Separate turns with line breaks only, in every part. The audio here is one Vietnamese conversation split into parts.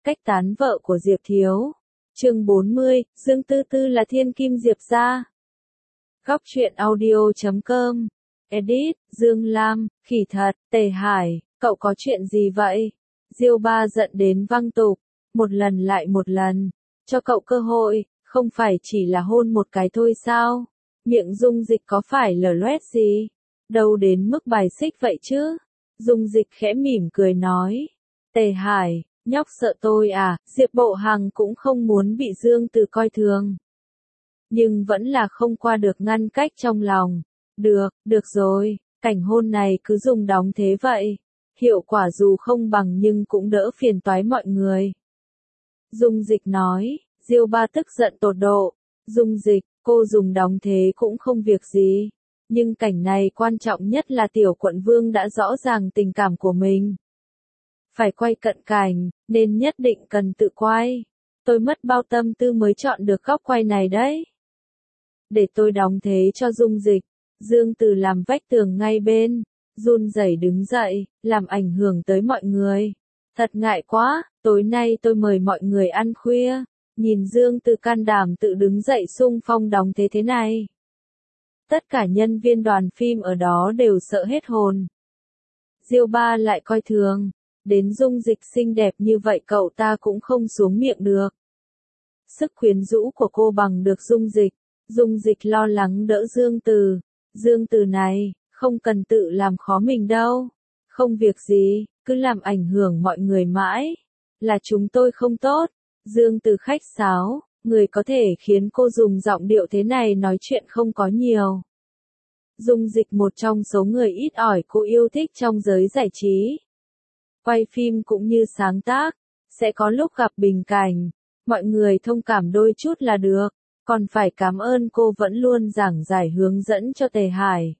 Cách tán vợ của Diệp Thiếu. Chương 40, Dương Tư Tư là thiên kim Diệp gia. Góc truyện audio.com. Edit, Dương Lam, khỉ thật, Tề Hải, cậu có chuyện gì vậy? Diêu Ba giận đến văng tục, một lần lại một lần, cho cậu cơ hội, không phải chỉ là hôn một cái thôi sao? Miệng Dung Dịch có phải lở loét gì? Đâu đến mức bài xích vậy chứ? Dung Dịch khẽ mỉm cười nói. Tề Hải, nhóc sợ tôi à? Diệp Bộ Hằng cũng không muốn bị Dương Từ coi thường. Nhưng vẫn là không qua được ngăn cách trong lòng. Được rồi, cảnh hôn này cứ dùng đóng thế vậy. Hiệu quả dù không bằng nhưng cũng đỡ phiền toái mọi người. Dung Dịch nói, Diêu Ba tức giận tột độ. Dung Dịch, cô dùng đóng thế cũng không việc gì. Nhưng cảnh này quan trọng nhất là tiểu quận vương đã rõ ràng tình cảm của mình. Phải quay cận cảnh, nên nhất định cần tự quay. Tôi mất bao tâm tư mới chọn được góc quay này đấy. Để tôi đóng thế cho Dung Dịch. Dương Từ làm vách tường ngay bên, run rẩy đứng dậy, làm ảnh hưởng tới mọi người. Thật ngại quá, tối nay tôi mời mọi người ăn khuya. Nhìn Dương Từ can đảm tự đứng dậy xung phong đóng thế này. Tất cả nhân viên đoàn phim ở đó đều sợ hết hồn. Diêu Ba lại coi thường. Đến Dung Dịch xinh đẹp như vậy cậu ta cũng không xuống miệng được. Sức quyến rũ của cô bằng được Dung Dịch. Dung Dịch lo lắng đỡ Dương Từ. Dương Từ này, không cần tự làm khó mình đâu. Không việc gì, cứ làm ảnh hưởng mọi người mãi. Là chúng tôi không tốt. Dương Từ khách sáo, người có thể khiến cô dùng giọng điệu thế này nói chuyện không có nhiều. Dung Dịch một trong số người ít ỏi cô yêu thích trong giới giải trí. Quay phim cũng như sáng tác, sẽ có lúc gặp bình cảnh, mọi người thông cảm đôi chút là được, còn phải cảm ơn cô vẫn luôn giảng giải hướng dẫn cho Tề Hải.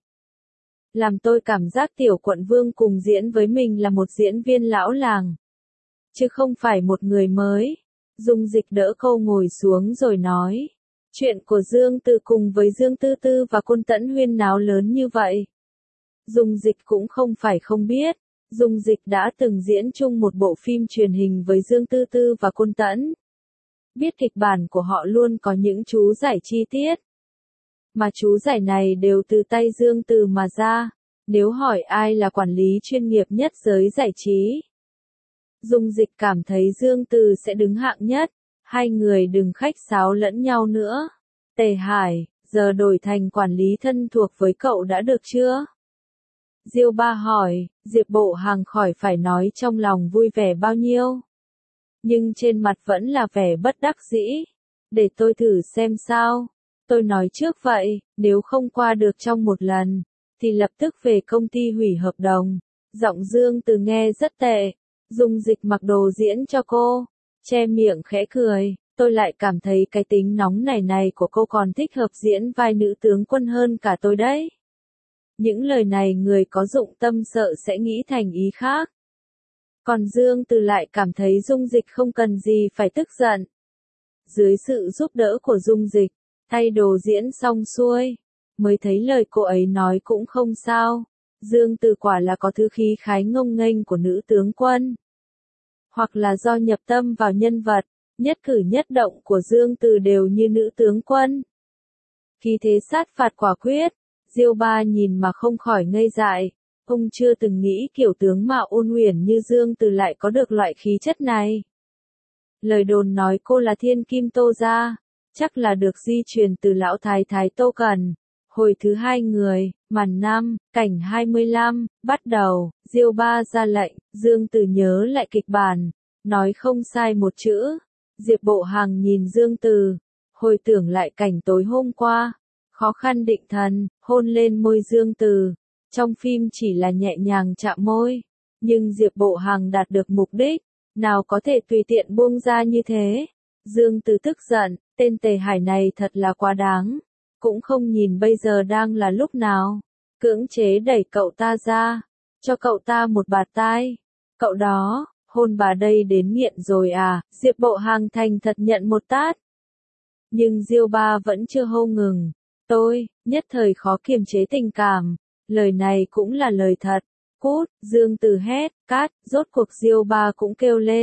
Làm tôi cảm giác tiểu quận vương cùng diễn với mình là một diễn viên lão làng, chứ không phải một người mới. Dung Dịch đỡ cô ngồi xuống rồi nói, chuyện của Dương Từ cùng với Dương Tư Tư và Côn Tẫn huyên náo lớn như vậy. Dung Dịch cũng không phải không biết. Dung Dịch đã từng diễn chung một bộ phim truyền hình với Dương Tư Tư và Côn Tẫn. Biết kịch bản của họ luôn có những chú giải chi tiết. Mà chú giải này đều từ tay Dương Từ mà ra. Nếu hỏi ai là quản lý chuyên nghiệp nhất giới giải trí, Dung Dịch cảm thấy Dương Từ sẽ đứng hạng nhất. Hai người đừng khách sáo lẫn nhau nữa. Tề Hải, giờ đổi thành quản lý thân thuộc với cậu đã được chưa? Diêu Ba hỏi, Diệp Bộ Hằng khỏi phải nói trong lòng vui vẻ bao nhiêu. Nhưng trên mặt vẫn là vẻ bất đắc dĩ. Để tôi thử xem sao. Tôi nói trước vậy, nếu không qua được trong một lần, thì lập tức về công ty hủy hợp đồng. Giọng Dương Từ nghe rất tệ. Dung Dịch mặc đồ diễn cho cô, che miệng khẽ cười. Tôi lại cảm thấy cái tính nóng này của cô còn thích hợp diễn vai nữ tướng quân hơn cả tôi đấy. Những lời này người có dụng tâm sợ sẽ nghĩ thành ý khác. Còn Dương Từ lại cảm thấy Dung Dịch không cần gì phải tức giận. Dưới sự giúp đỡ của Dung Dịch, thay đồ diễn xong xuôi, mới thấy lời cô ấy nói cũng không sao. Dương Từ quả là có thứ khí khái ngông nghênh của nữ tướng quân. Hoặc là do nhập tâm vào nhân vật, nhất cử nhất động của Dương Từ đều như nữ tướng quân. Khí thế sát phạt quả quyết. Diêu Ba nhìn mà không khỏi ngây dại, ông chưa từng nghĩ kiểu tướng mạo ôn uyển như Dương Từ lại có được loại khí chất này. Lời đồn nói cô là thiên kim Tô gia, chắc là được di truyền từ lão thái thái Tô Cần. Hồi thứ hai người, màn 5, cảnh 25, bắt đầu, Diêu Ba ra lệnh, Dương Từ nhớ lại kịch bản, nói không sai một chữ. Diệp Bộ Hằng nhìn Dương Từ, hồi tưởng lại cảnh tối hôm qua. Khó khăn định thần, hôn lên môi Dương Từ. Trong phim chỉ là nhẹ nhàng chạm môi. Nhưng Diệp Bộ Hằng đạt được mục đích. Nào có thể tùy tiện buông ra như thế. Dương Từ tức giận, tên Tề Hải này thật là quá đáng. Cũng không nhìn bây giờ đang là lúc nào. Cưỡng chế đẩy cậu ta ra. Cho cậu ta một bạt tai. Cậu đó, hôn bà đây đến nghiện rồi à? Diệp Bộ Hằng thành thật nhận một tát. Nhưng Diêu Ba vẫn chưa hô ngừng. Tôi, nhất thời khó kiềm chế tình cảm. Lời này cũng là lời thật. Cút, Dương Từ hét, cát, rốt cuộc Diêu Ba cũng kêu lên.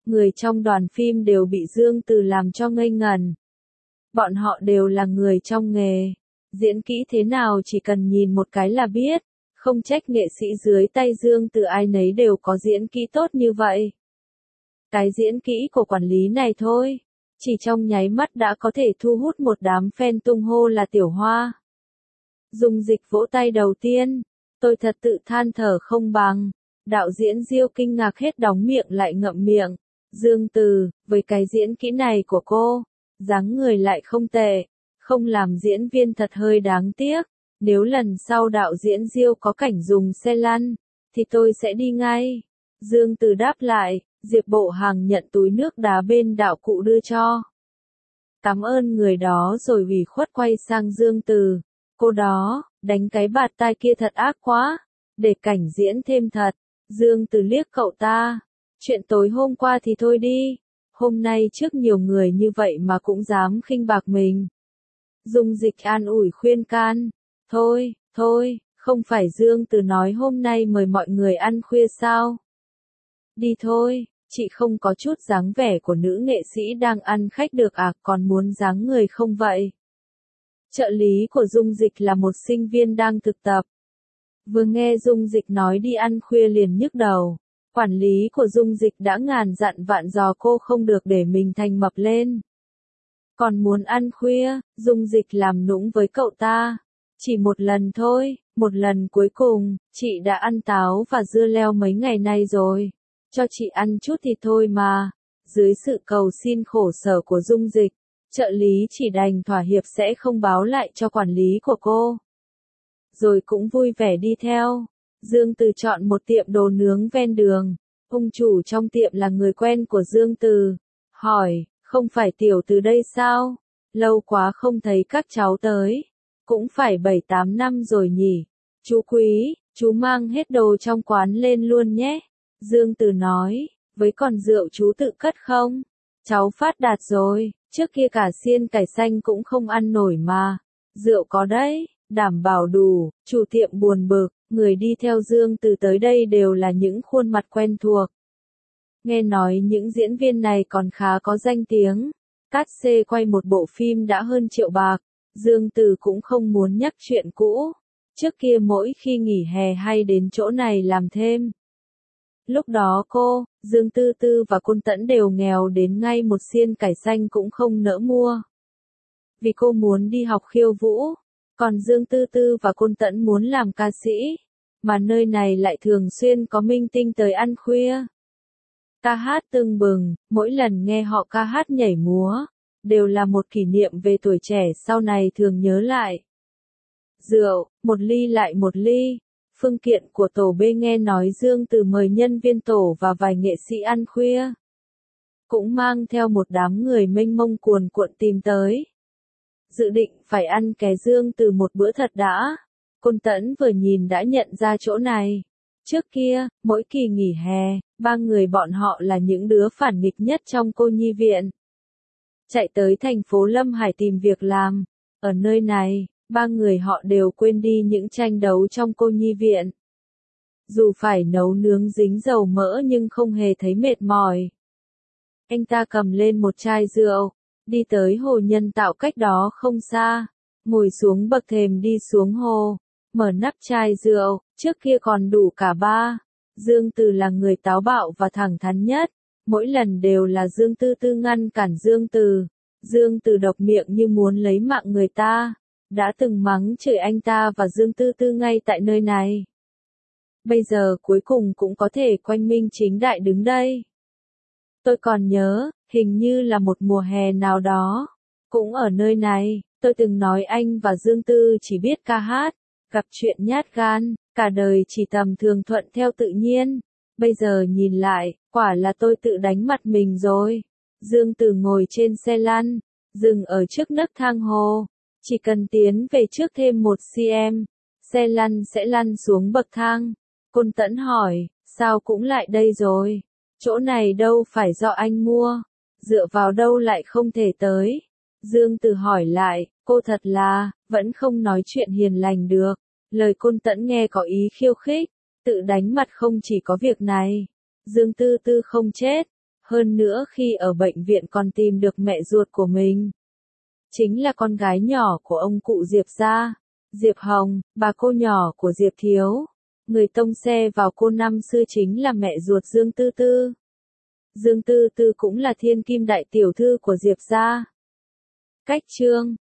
người trong đoàn phim đều bị Dương Từ làm cho ngây ngẩn. Bọn họ đều là người trong nghề. Diễn kỹ thế nào chỉ cần nhìn một cái là biết. Không trách nghệ sĩ dưới tay Dương Từ ai nấy đều có diễn kỹ tốt như vậy. Cái diễn kỹ của quản lý này thôi, chỉ trong nháy mắt đã có thể thu hút một đám fan tung hô là Tiểu Hoa. Dung Dịch vỗ tay đầu tiên, tôi thật tự than thở không bằng. Đạo diễn Diêu kinh ngạc hết đóng miệng lại ngậm miệng. Dương Từ, với cái diễn kỹ này của cô, dáng người lại không tệ, không làm diễn viên thật hơi đáng tiếc. Nếu lần sau đạo diễn Diêu có cảnh dùng xe lăn, thì tôi sẽ đi ngay. Dương Từ đáp lại, Diệp Bộ Hàng nhận túi nước đá bên đạo cụ đưa cho. Cảm ơn người đó rồi ủy khuất quay sang Dương Từ. Cô đó, đánh cái bạt tai kia thật ác quá, để cảnh diễn thêm thật. Dương Từ liếc cậu ta. Chuyện tối hôm qua thì thôi đi, hôm nay trước nhiều người như vậy mà cũng dám khinh bạc mình. Dung Dịch an ủi khuyên can. Thôi, không phải Dương Từ nói hôm nay mời mọi người ăn khuya sao? Đi thôi, chị không có chút dáng vẻ của nữ nghệ sĩ đang ăn khách được à, còn muốn dáng người không vậy? Trợ lý của Dung Dịch là một sinh viên đang thực tập. Vừa nghe Dung Dịch nói đi ăn khuya liền nhức đầu. Quản lý của Dung Dịch đã ngàn dặn vạn dò cô không được để mình thành mập lên. Còn muốn ăn khuya, Dung Dịch làm nũng với cậu ta. Chỉ một lần thôi, một lần cuối cùng, chị đã ăn táo và dưa leo mấy ngày nay rồi. Cho chị ăn chút thì thôi mà. Dưới sự cầu xin khổ sở của Dung Dịch, trợ lý chỉ đành thỏa hiệp sẽ không báo lại cho quản lý của cô. Rồi cũng vui vẻ đi theo. Dương Từ chọn một tiệm đồ nướng ven đường. Ông chủ trong tiệm là người quen của Dương Từ. Hỏi, không phải Tiểu Từ đây sao? Lâu quá không thấy các cháu tới. Cũng phải 7-8 năm rồi nhỉ. Chú Quý, chú mang hết đồ trong quán lên luôn nhé. Dương Từ nói, với còn rượu chú tự cất không? Cháu phát đạt rồi, trước kia cả xiên cải xanh cũng không ăn nổi mà. Rượu có đấy, đảm bảo đủ. Chủ tiệm buồn bực, người đi theo Dương Từ tới đây đều là những khuôn mặt quen thuộc. Nghe nói những diễn viên này còn khá có danh tiếng. Cát xê quay một bộ phim đã hơn 1 triệu bạc. Dương Từ cũng không muốn nhắc chuyện cũ. Trước kia mỗi khi nghỉ hè hay đến chỗ này làm thêm. Lúc đó cô, Dương Tư Tư và Côn Tẫn đều nghèo đến ngay một xiên cải xanh cũng không nỡ mua. Vì cô muốn đi học khiêu vũ, còn Dương Tư Tư và Côn Tẫn muốn làm ca sĩ, mà nơi này lại thường xuyên có minh tinh tới ăn khuya. Ca hát tưng bừng, mỗi lần nghe họ ca hát nhảy múa, đều là một kỷ niệm về tuổi trẻ sau này thường nhớ lại. Rượu, một ly lại một ly. Phương kiện của tổ B nghe nói Dương Từ mời nhân viên tổ và vài nghệ sĩ ăn khuya. Cũng mang theo một đám người mênh mông cuồn cuộn tìm tới. Dự định phải ăn ké Dương Từ một bữa thật đã. Côn Tẫn vừa nhìn đã nhận ra chỗ này. Trước kia, mỗi kỳ nghỉ hè, 3 người bọn họ là những đứa phản nghịch nhất trong cô nhi viện. Chạy tới thành phố Lâm Hải tìm việc làm. Ở nơi này, 3 người họ đều quên đi những tranh đấu trong cô nhi viện. Dù phải nấu nướng dính dầu mỡ nhưng không hề thấy mệt mỏi. Anh ta cầm lên một chai rượu, đi tới hồ nhân tạo cách đó không xa, ngồi xuống bậc thềm đi xuống hồ, mở nắp chai rượu, trước kia còn đủ cả 3. Dương Từ là người táo bạo và thẳng thắn nhất, mỗi lần đều là Dương Tư Tư ngăn cản Dương Từ. Dương Từ độc miệng như muốn lấy mạng người ta. Đã từng mắng chửi anh ta và Dương Tư Tư ngay tại nơi này. Bây giờ cuối cùng cũng có thể quang minh chính đại đứng đây. Tôi còn nhớ, hình như là một mùa hè nào đó. Cũng ở nơi này, tôi từng nói anh và Dương Tư chỉ biết ca hát, gặp chuyện nhát gan, cả đời chỉ tầm thường thuận theo tự nhiên. Bây giờ nhìn lại, quả là tôi tự đánh mặt mình rồi. Dương Tư ngồi trên xe lăn, dừng ở trước nấc thang hồ. Chỉ cần tiến về trước thêm 1 cm, xe lăn sẽ lăn xuống bậc thang. Côn Tẫn hỏi, sao cũng lại đây rồi? Chỗ này đâu phải do anh mua, dựa vào đâu lại không thể tới? Dương Từ hỏi lại, cô thật là, vẫn không nói chuyện hiền lành được. Lời Côn Tẫn nghe có ý khiêu khích, tự đánh mặt không chỉ có việc này. Dương Tư Tư không chết, Hơn nữa khi ở bệnh viện còn tìm được mẹ ruột của mình. Chính là con gái nhỏ của ông cụ Diệp gia. Diệp Hồng, bà cô nhỏ của Diệp Thiếu. Người tông xe vào cô năm xưa chính là mẹ ruột Dương Tư Tư. Dương Tư Tư cũng là thiên kim đại tiểu thư của Diệp gia. Cách chương